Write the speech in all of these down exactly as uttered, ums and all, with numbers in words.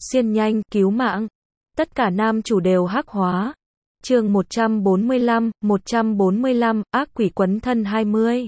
xuyên nhanh, cứu mạng. Tất cả nam chủ đều hắc hóa. Chương một trăm bốn mươi lăm, một trăm bốn mươi lăm, ác quỷ quấn thân hai mươi.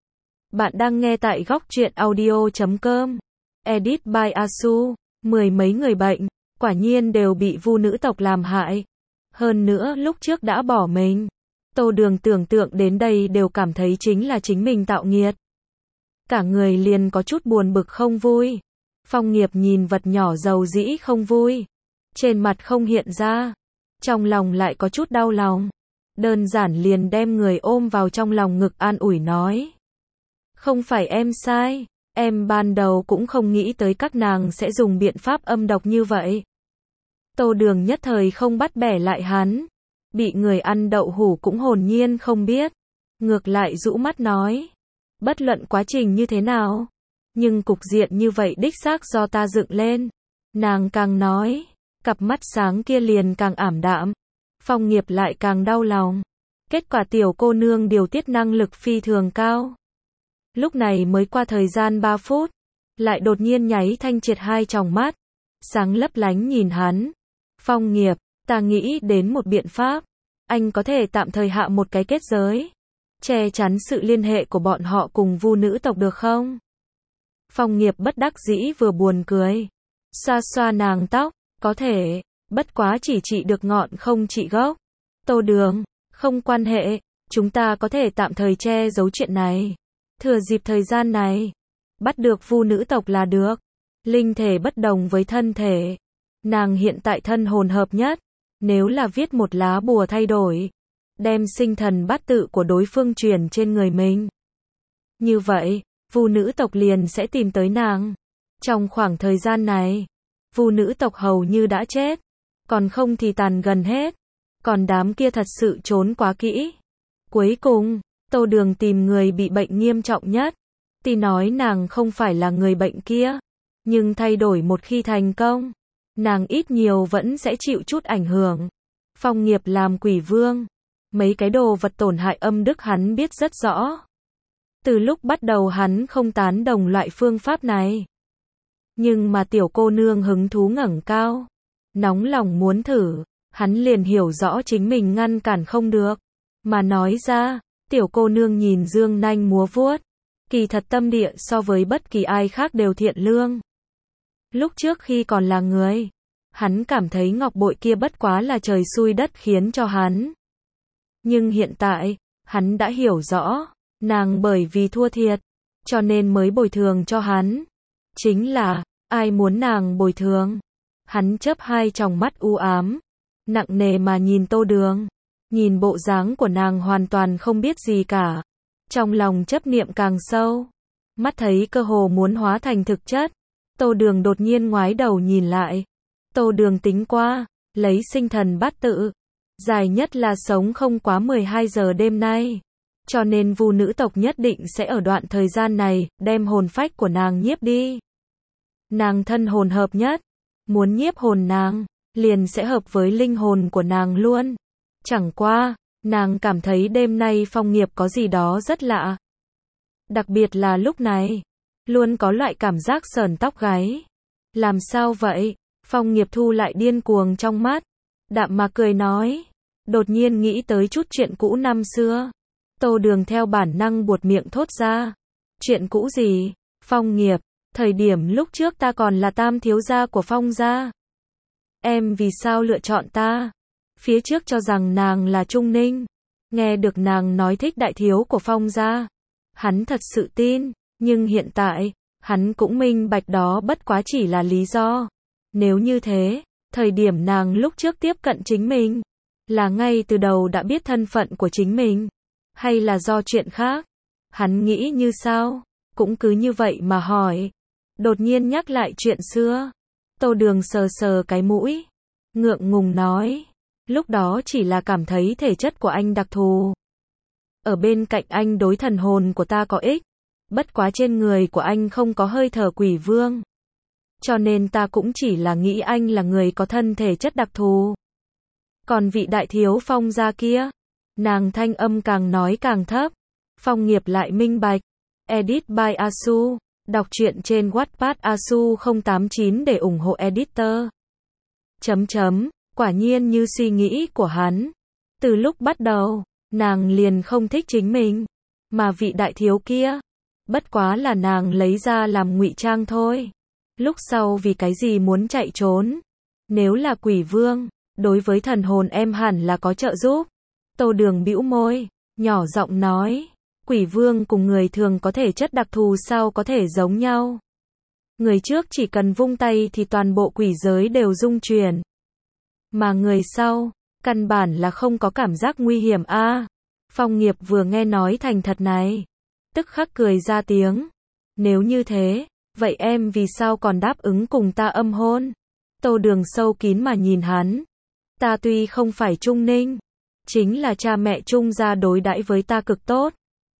Bạn đang nghe tại góc truyện audio chấm com. Edit by Asu. Mười mấy người bệnh, quả nhiên đều bị vu nữ tộc làm hại. Hơn nữa lúc trước đã bỏ mình. Tô Đường tưởng tượng đến đây đều cảm thấy chính là chính mình tạo nghiệt. Cả người liền có chút buồn bực không vui. Phong Nghiệp nhìn vật nhỏ dầu dĩ không vui. Trên mặt không hiện ra. Trong lòng lại có chút đau lòng. Đơn giản liền đem người ôm vào trong lòng ngực an ủi nói. Không phải em sai. Em ban đầu cũng không nghĩ tới các nàng sẽ dùng biện pháp âm độc như vậy. Tô Đường nhất thời không bắt bẻ lại hắn. Bị người ăn đậu hủ cũng hồn nhiên không biết. Ngược lại rũ mắt nói. Bất luận quá trình như thế nào. Nhưng cục diện như vậy đích xác do ta dựng lên. Nàng càng nói. Cặp mắt sáng kia liền càng ảm đạm. Phong Nghiệp lại càng đau lòng. Kết quả tiểu cô nương điều tiết năng lực phi thường cao. Lúc này mới qua thời gian ba phút. Lại đột nhiên nháy thanh triệt hai tròng mắt. Sáng lấp lánh nhìn hắn. Phong Nghiệp, ta nghĩ đến một biện pháp. Anh có thể tạm thời hạ một cái kết giới. Che chắn sự liên hệ của bọn họ cùng vu nữ tộc được không? Phong Nghiệp bất đắc dĩ vừa buồn cười. Xoa xoa nàng tóc. Có thể. Bất quá chỉ trị được ngọn không trị gốc. Tô Đường, không quan hệ. Chúng ta có thể tạm thời che giấu chuyện này. Thừa dịp thời gian này. Bắt được vu nữ tộc là được. Linh thể bất đồng với thân thể. Nàng hiện tại thân hồn hợp nhất. Nếu là viết một lá bùa thay đổi. Đem sinh thần bát tự của đối phương truyền trên người mình. Như vậy, vu nữ tộc liền sẽ tìm tới nàng. Trong khoảng thời gian này, vu nữ tộc hầu như đã chết. Còn không thì tàn gần hết. Còn đám kia thật sự trốn quá kỹ. Cuối cùng, Tô Đường tìm người bị bệnh nghiêm trọng nhất. Tuy nói nàng không phải là người bệnh kia. Nhưng thay đổi một khi thành công. Nàng ít nhiều vẫn sẽ chịu chút ảnh hưởng. Phong Nghiệp làm quỷ vương. Mấy cái đồ vật tổn hại âm đức hắn biết rất rõ. Từ lúc bắt đầu hắn không tán đồng loại phương pháp này. Nhưng mà tiểu cô nương hứng thú ngẩng cao. Nóng lòng muốn thử. Hắn liền hiểu rõ chính mình ngăn cản không được. Mà nói ra, tiểu cô nương nhìn dương nanh múa vuốt. Kỳ thật tâm địa so với bất kỳ ai khác đều thiện lương. Lúc trước khi còn là người, hắn cảm thấy ngọc bội kia bất quá là trời xui đất khiến cho hắn. Nhưng hiện tại, hắn đã hiểu rõ, nàng bởi vì thua thiệt, cho nên mới bồi thường cho hắn. Chính là, ai muốn nàng bồi thường? Hắn chớp hai tròng mắt u ám, nặng nề mà nhìn Tô Đường. Nhìn bộ dáng của nàng hoàn toàn không biết gì cả. Trong lòng chấp niệm càng sâu. Mắt thấy cơ hồ muốn hóa thành thực chất. Tô Đường đột nhiên ngoái đầu nhìn lại. Tô Đường tính qua, lấy sinh thần bát tự. Dài nhất là sống không quá mười hai giờ đêm nay. Cho nên vu nữ tộc nhất định sẽ ở đoạn thời gian này, đem hồn phách của nàng nhiếp đi. Nàng thân hồn hợp nhất. Muốn nhiếp hồn nàng, liền sẽ hợp với linh hồn của nàng luôn. Chẳng qua, nàng cảm thấy đêm nay Phong Nghiệp có gì đó rất lạ. Đặc biệt là lúc này, luôn có loại cảm giác sởn tóc gáy. Làm sao vậy? Phong Nghiệp thu lại điên cuồng trong mắt. Đạm mà cười nói. Đột nhiên nghĩ tới chút chuyện cũ năm xưa. Tô Đường theo bản năng buột miệng thốt ra. Chuyện cũ gì? Phong Nghiệp, thời điểm lúc trước ta còn là tam thiếu gia của Phong gia. Em vì sao lựa chọn ta? Phía trước cho rằng nàng là Trung Ninh. Nghe được nàng nói thích đại thiếu của Phong gia. Hắn thật sự tin. Nhưng hiện tại, hắn cũng minh bạch đó bất quá chỉ là lý do. Nếu như thế, thời điểm nàng lúc trước tiếp cận chính mình, là ngay từ đầu đã biết thân phận của chính mình, hay là do chuyện khác? Hắn nghĩ như sao? Cũng cứ như vậy mà hỏi. Đột nhiên nhắc lại chuyện xưa. Tô Đường sờ sờ cái mũi. Ngượng ngùng nói. Lúc đó chỉ là cảm thấy thể chất của anh đặc thù. Ở bên cạnh anh đối thần hồn của ta có ích. Bất quá trên người của anh không có hơi thở quỷ vương. Cho nên ta cũng chỉ là nghĩ anh là người có thân thể chất đặc thù. Còn vị đại thiếu Phong gia kia, nàng thanh âm càng nói càng thấp. Phong Nghiệp lại minh bạch. Edit by Asu. Đọc truyện trên Wattpad Asu không tám chín để ủng hộ editor. Chấm chấm, quả nhiên như suy nghĩ của hắn. Từ lúc bắt đầu, nàng liền không thích chính mình, mà vị đại thiếu kia, bất quá là nàng lấy ra làm ngụy trang thôi. Lúc sau vì cái gì muốn chạy trốn? Nếu là quỷ vương, đối với thần hồn em hẳn là có trợ giúp. Tô Đường bĩu môi, nhỏ giọng nói, quỷ vương cùng người thường có thể chất đặc thù sao có thể giống nhau. Người trước chỉ cần vung tay thì toàn bộ quỷ giới đều rung chuyển. Mà người sau, căn bản là không có cảm giác nguy hiểm a. À, Phong Nghiệp vừa nghe nói thành thật này, tức khắc cười ra tiếng. Nếu như thế, vậy em vì sao còn đáp ứng cùng ta âm hôn? Tô Đường sâu kín mà nhìn hắn. Ta tuy không phải Trung Ninh, chính là cha mẹ Trung gia đối đãi với ta cực tốt.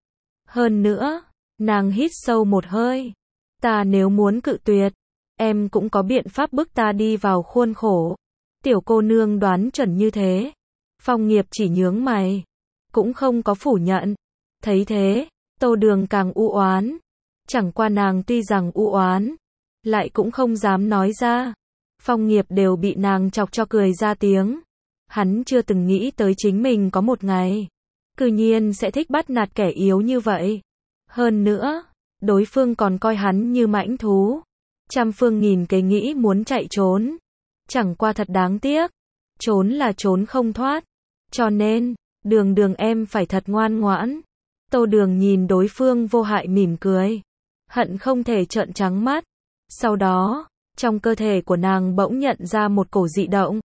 Hơn nữa, nàng hít sâu một hơi. Ta nếu muốn cự tuyệt, em cũng có biện pháp bức ta đi vào khuôn khổ. Tiểu cô nương đoán chuẩn như thế. Phong Nghiệp chỉ nhướng mày, cũng không có phủ nhận. Thấy thế, Tô Đường càng u oán. Chẳng qua nàng tuy rằng u oán, lại cũng không dám nói ra. Phong Nghiệp đều bị nàng chọc cho cười ra tiếng. Hắn chưa từng nghĩ tới chính mình có một ngày cư nhiên sẽ thích bắt nạt kẻ yếu như vậy. Hơn nữa, đối phương còn coi hắn như mãnh thú. Trăm phương nghìn kế nghĩ muốn chạy trốn. Chẳng qua thật đáng tiếc. Trốn là trốn không thoát. Cho nên, Đường Đường em phải thật ngoan ngoãn. Tô Đường nhìn đối phương vô hại mỉm cười. Hận không thể trợn trắng mắt. Sau đó, trong cơ thể của nàng bỗng nhận ra một cổ dị động.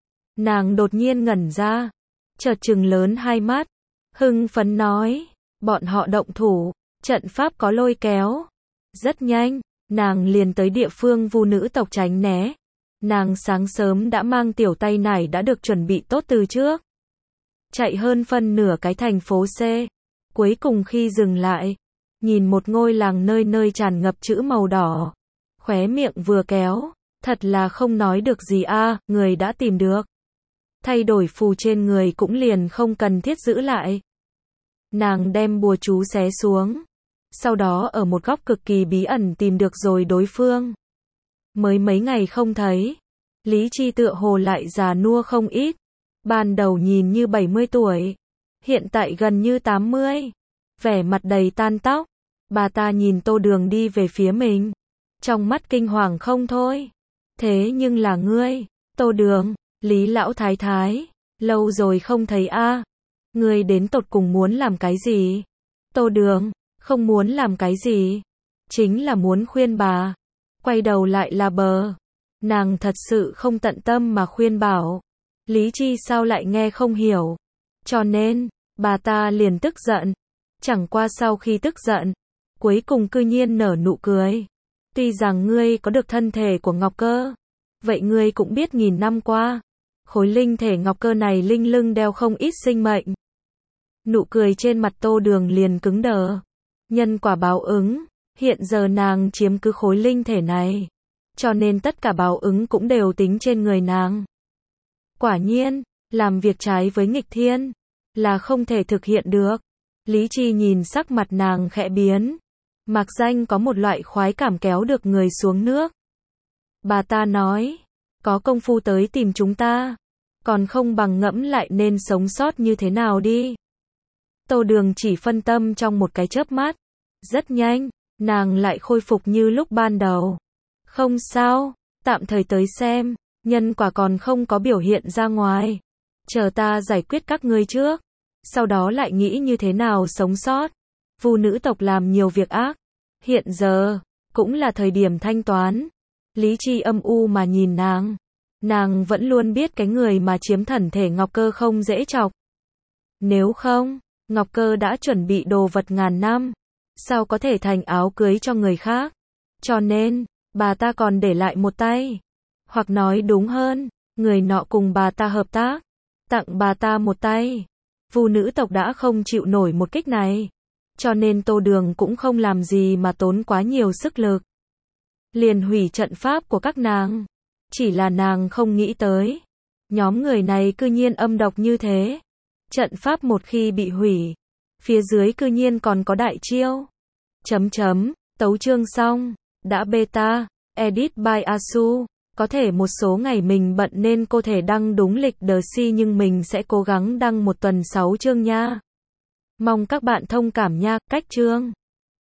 Nàng đột nhiên ngẩn ra. Chợt trừng lớn hai mắt. Hưng phấn nói. Bọn họ động thủ. Trận pháp có lôi kéo. Rất nhanh, nàng liền tới địa phương Vu nữ tộc tránh né. Nàng sáng sớm đã mang tiểu tay nải đã được chuẩn bị tốt từ trước. Chạy hơn phân nửa cái thành phố C. Cuối cùng khi dừng lại, nhìn một ngôi làng nơi nơi tràn ngập chữ màu đỏ. Khóe miệng vừa kéo, thật là không nói được gì a, à, người đã tìm được. Thay đổi phù trên người cũng liền không cần thiết giữ lại. Nàng đem bùa chú xé xuống. Sau đó ở một góc cực kỳ bí ẩn tìm được rồi đối phương. Mới mấy ngày không thấy, Lý Chi tựa hồ lại già nua không ít. Ban đầu nhìn như bảy mươi tuổi, hiện tại gần như tám mươi. Vẻ mặt đầy tan tóc. Bà ta nhìn Tô Đường đi về phía mình, trong mắt kinh hoàng không thôi. Thế nhưng là ngươi, Tô Đường, Lý lão thái thái, lâu rồi không thấy a. À. Ngươi đến tột cùng muốn làm cái gì? Tô Đường, không muốn làm cái gì, chính là muốn khuyên bà. Quay đầu lại là bờ. Nàng thật sự không tận tâm mà khuyên bảo. Lý Chi sao lại nghe không hiểu. Cho nên, bà ta liền tức giận. Chẳng qua sau khi tức giận, cuối cùng cư nhiên nở nụ cười. Tuy rằng ngươi có được thân thể của Ngọc Cơ, vậy ngươi cũng biết nghìn năm qua, khối linh thể Ngọc Cơ này linh lưng đeo không ít sinh mệnh. Nụ cười trên mặt Tô Đường liền cứng đờ. Nhân quả báo ứng, hiện giờ nàng chiếm cứ khối linh thể này, cho nên tất cả báo ứng cũng đều tính trên người nàng. Quả nhiên, làm việc trái với nghịch thiên, là không thể thực hiện được. Lý Chi nhìn sắc mặt nàng khẽ biến. Mạc danh có một loại khoái cảm kéo được người xuống nước. Bà ta nói, có công phu tới tìm chúng ta, còn không bằng ngẫm lại nên sống sót như thế nào đi. Tô Đường chỉ phân tâm trong một cái chớp mắt. Rất nhanh, nàng lại khôi phục như lúc ban đầu. Không sao, tạm thời tới xem, nhân quả còn không có biểu hiện ra ngoài. Chờ ta giải quyết các ngươi trước, sau đó lại nghĩ như thế nào sống sót. Vu nữ tộc làm nhiều việc ác, hiện giờ, cũng là thời điểm thanh toán. Lý Chi âm u mà nhìn nàng. Nàng vẫn luôn biết cái người mà chiếm thần thể Ngọc Cơ không dễ chọc. Nếu không, Ngọc Cơ đã chuẩn bị đồ vật ngàn năm, sao có thể thành áo cưới cho người khác. Cho nên, bà ta còn để lại một tay. Hoặc nói đúng hơn, người nọ cùng bà ta hợp tác, tặng bà ta một tay. Vu nữ tộc đã không chịu nổi một kích này, cho nên Tô Đường cũng không làm gì mà tốn quá nhiều sức lực. Liền hủy trận pháp của các nàng. Chỉ là nàng không nghĩ tới, nhóm người này cư nhiên âm độc như thế. Trận pháp một khi bị hủy, phía dưới cư nhiên còn có đại chiêu. Chấm chấm, tấu chương xong. Đã beta, edit by Asu. Có thể một số ngày mình bận nên cô thể đăng đúng lịch đờ si nhưng mình sẽ cố gắng đăng một tuần sáu chương nha. Mong các bạn thông cảm nha, cách chương.